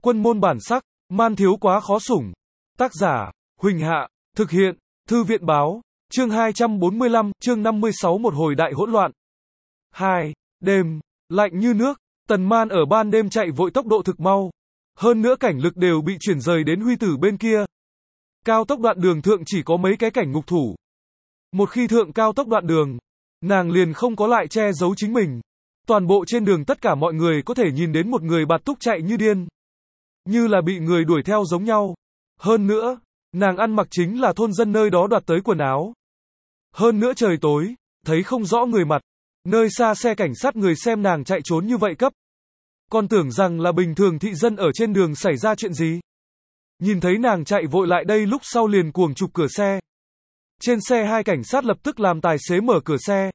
Quân môn bản sắc, man thiếu quá khó sủng. Tác giả, Huỳnh Hạ, thực hiện, Thư viện báo, chương 245, chương 56 một hồi đại hỗn loạn. 2. Đêm, lạnh như nước, Tần Man ở ban đêm chạy vội tốc độ thực mau. Hơn nữa cảnh lực đều bị chuyển rời đến Huy Tử bên kia. Cao tốc đoạn đường thượng chỉ có mấy cái cảnh ngục thủ. Một khi thượng cao tốc đoạn đường, nàng liền không có lại che giấu chính mình. Toàn bộ trên đường tất cả mọi người có thể nhìn đến một người bạt túc chạy như điên. Như là bị người đuổi theo giống nhau. Hơn nữa, nàng ăn mặc chính là thôn dân nơi đó đoạt tới quần áo. Hơn nữa trời tối, thấy không rõ người mặt. Nơi xa xe cảnh sát người xem nàng chạy trốn như vậy cấp. Còn tưởng rằng là bình thường thị dân ở trên đường xảy ra chuyện gì. Nhìn thấy nàng chạy vội lại đây lúc sau liền cuồng chụp cửa xe. Trên xe hai cảnh sát lập tức làm tài xế mở cửa xe.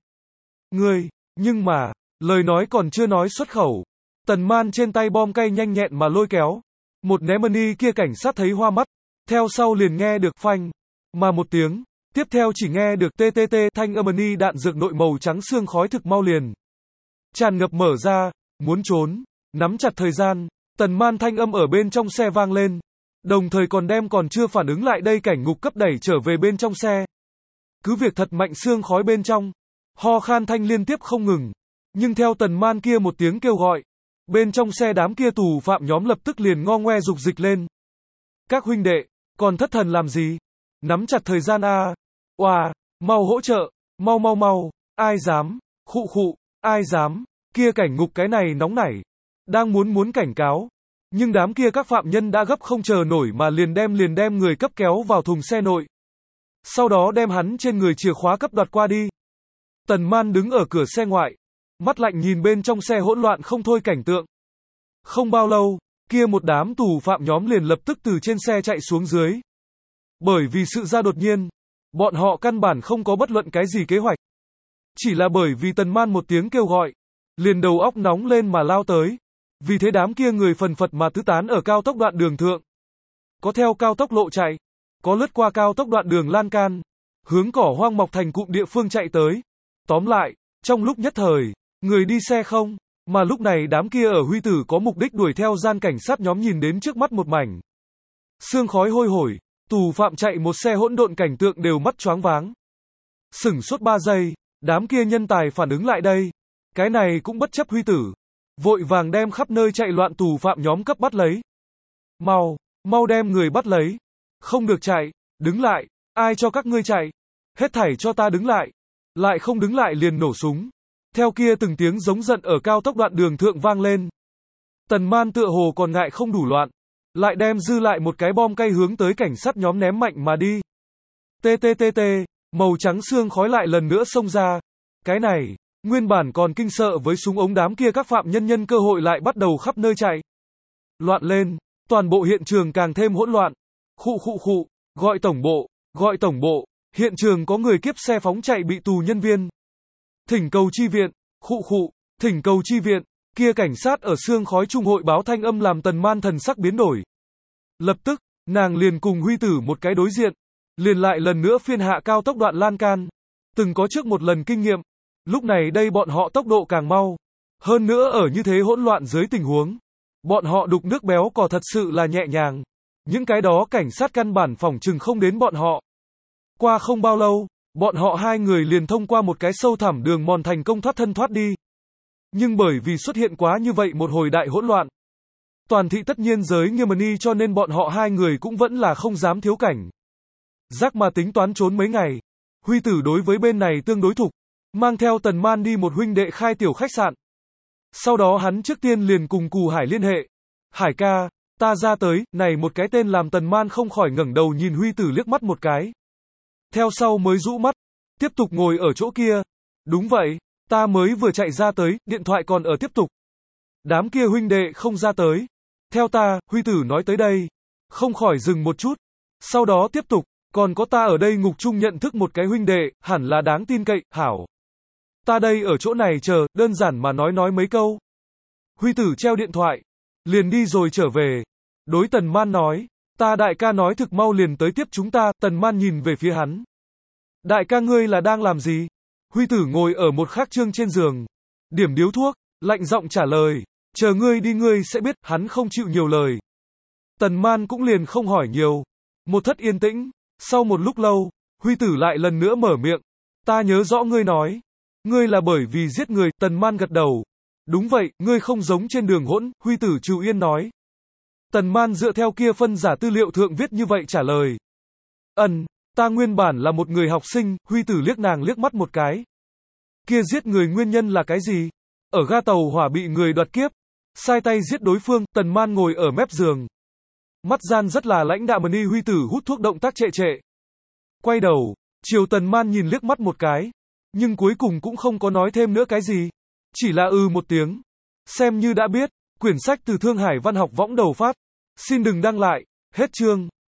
Nhưng mà, lời nói còn chưa nói xuất khẩu. Tần Man trên tay bom cay nhanh nhẹn mà lôi kéo. Một né mani kia cảnh sát thấy hoa mắt. Theo sau liền nghe được phanh. Mà một tiếng. Tiếp theo chỉ nghe được TTT thanh âm mani đạn dược nội màu trắng xương khói thực mau liền. Tràn ngập mở ra. Muốn trốn. Nắm chặt thời gian. Tần Man thanh âm ở bên trong xe vang lên. Đồng thời còn đem còn chưa phản ứng lại đây cảnh ngục cấp đẩy trở về bên trong xe. Cứ việc thật mạnh xương khói bên trong. Ho khan thanh liên tiếp không ngừng. Nhưng theo Tần Man kia một tiếng kêu gọi. Bên trong xe đám kia tù phạm nhóm lập tức liền ngo ngoe dục dịch lên. Các huynh đệ, còn thất thần làm gì? Nắm chặt thời gian a. Oà, mau hỗ trợ, mau, ai dám, khụ, ai dám, kia cảnh ngục cái này nóng nảy. Đang muốn cảnh cáo. Nhưng đám kia các phạm nhân đã gấp không chờ nổi mà liền đem người cấp kéo vào thùng xe nội. Sau đó đem hắn trên người chìa khóa cấp đoạt qua đi. Tần Man đứng ở cửa xe ngoại. Mắt lạnh nhìn bên trong xe hỗn loạn không thôi cảnh tượng. Không bao lâu, kia một đám tù phạm nhóm liền lập tức từ trên xe chạy xuống dưới. Bởi vì sự ra đột nhiên, bọn họ căn bản không có bất luận cái gì kế hoạch. Chỉ là bởi vì Tần Man một tiếng kêu gọi, liền đầu óc nóng lên mà lao tới. Vì thế đám kia người phần phật mà tứ tán ở cao tốc đoạn đường thượng. Có theo cao tốc lộ chạy, có lướt qua cao tốc đoạn đường lan can, hướng cỏ hoang mọc thành cụm địa phương chạy tới. Tóm lại, trong lúc nhất thời, người đi xe không, mà lúc này đám kia ở Huy Tử có mục đích đuổi theo gian cảnh sát nhóm nhìn đến trước mắt một mảnh. Sương khói hôi hổi, tù phạm chạy một xe hỗn độn cảnh tượng đều mắt choáng váng. Sửng sốt 3 giây, đám kia nhân tài phản ứng lại đây. Cái này cũng bất chấp Huy Tử. Vội vàng đem khắp nơi chạy loạn tù phạm nhóm cấp bắt lấy. Mau đem người bắt lấy. Không được chạy, đứng lại, ai cho các ngươi chạy? Hết thảy cho ta đứng lại. Lại không đứng lại liền nổ súng. Theo kia từng tiếng giống giận ở cao tốc đoạn đường thượng vang lên. Tần Man tựa hồ còn ngại không đủ loạn. Lại đem dư lại một cái bom cay hướng tới cảnh sát nhóm ném mạnh mà đi. TTTT, màu trắng xương khói lại lần nữa xông ra. Cái này, nguyên bản còn kinh sợ với súng ống đám kia các phạm nhân nhân cơ hội lại bắt đầu khắp nơi chạy. Loạn lên, toàn bộ hiện trường càng thêm hỗn loạn. Khụ, gọi tổng bộ, hiện trường có người kiếp xe phóng chạy bị tù nhân viên. Thỉnh cầu chi viện, khụ, thỉnh cầu chi viện, kia cảnh sát ở xương khói trung hội báo thanh âm làm Tần Man thần sắc biến đổi. Lập tức, nàng liền cùng Huy Tử một cái đối diện, liền lại lần nữa phiên hạ cao tốc đoạn lan can. Từng có trước một lần kinh nghiệm, lúc này đây bọn họ tốc độ càng mau. Hơn nữa ở như thế hỗn loạn dưới tình huống, bọn họ đục nước béo cò thật sự là nhẹ nhàng. Những cái đó cảnh sát căn bản phỏng chừng không đến bọn họ. Qua không bao lâu, bọn họ hai người liền thông qua một cái sâu thẳm đường mòn thành công thoát đi. Nhưng bởi vì xuất hiện quá như vậy một hồi đại hỗn loạn, toàn thị tất nhiên giới nghiêm ni cho nên bọn họ hai người cũng vẫn là không dám thiếu cảnh. Giác mà tính toán trốn mấy ngày. Huy Tử đối với bên này tương đối thục, mang theo Tần Man đi một huynh đệ khai tiểu khách sạn. Sau đó hắn trước tiên liền cùng Cù Hải liên hệ. Hải ca, ta ra tới, này một cái tên làm Tần Man không khỏi ngẩng đầu nhìn Huy Tử liếc mắt một cái. Theo sau mới rũ mắt, tiếp tục ngồi ở chỗ kia. Đúng vậy, ta mới vừa chạy ra tới, điện thoại còn ở tiếp tục. Đám kia huynh đệ không ra tới. Theo ta, Huy Tử nói tới đây, không khỏi dừng một chút. Sau đó tiếp tục, còn có ta ở đây ngục chung nhận thức một cái huynh đệ, hẳn là đáng tin cậy, hảo. Ta đây ở chỗ này chờ, đơn giản mà nói mấy câu. Huy Tử treo điện thoại, liền đi rồi trở về. Đối Tần Man nói, ta đại ca nói thực mau liền tới tiếp chúng ta. Tần Man nhìn về phía hắn. Đại ca ngươi là đang làm gì? Huy Tử ngồi ở một khắc trương trên giường, điểm điếu thuốc, lạnh giọng trả lời, chờ ngươi đi ngươi sẽ biết. Hắn không chịu nhiều lời, Tần Man cũng liền không hỏi nhiều. Một thất yên tĩnh. Sau một lúc lâu, Huy Tử lại lần nữa mở miệng. Ta nhớ rõ ngươi nói. Ngươi là bởi vì giết người, Tần Man gật đầu. Đúng vậy, ngươi không giống trên đường hỗn, Huy Tử Trù Yên nói. Tần Man dựa theo kia phân giả tư liệu thượng viết như vậy trả lời. Ta nguyên bản là một người học sinh, Huy Tử liếc nàng liếc mắt một cái. Kia giết người nguyên nhân là cái gì? Ở ga tàu hỏa bị người đoạt kiếp. Sai tay giết đối phương, Tần Man ngồi ở mép giường. Mắt gian rất là lãnh đạm ni Huy Tử hút thuốc động tác trệ trệ. Quay đầu, chiều Tần Man nhìn liếc mắt một cái. Nhưng cuối cùng cũng không có nói thêm nữa cái gì. Chỉ là một tiếng. Xem như đã biết, quyển sách từ Thương Hải Văn học võng đầu phát. Xin đừng đăng lại, hết chương.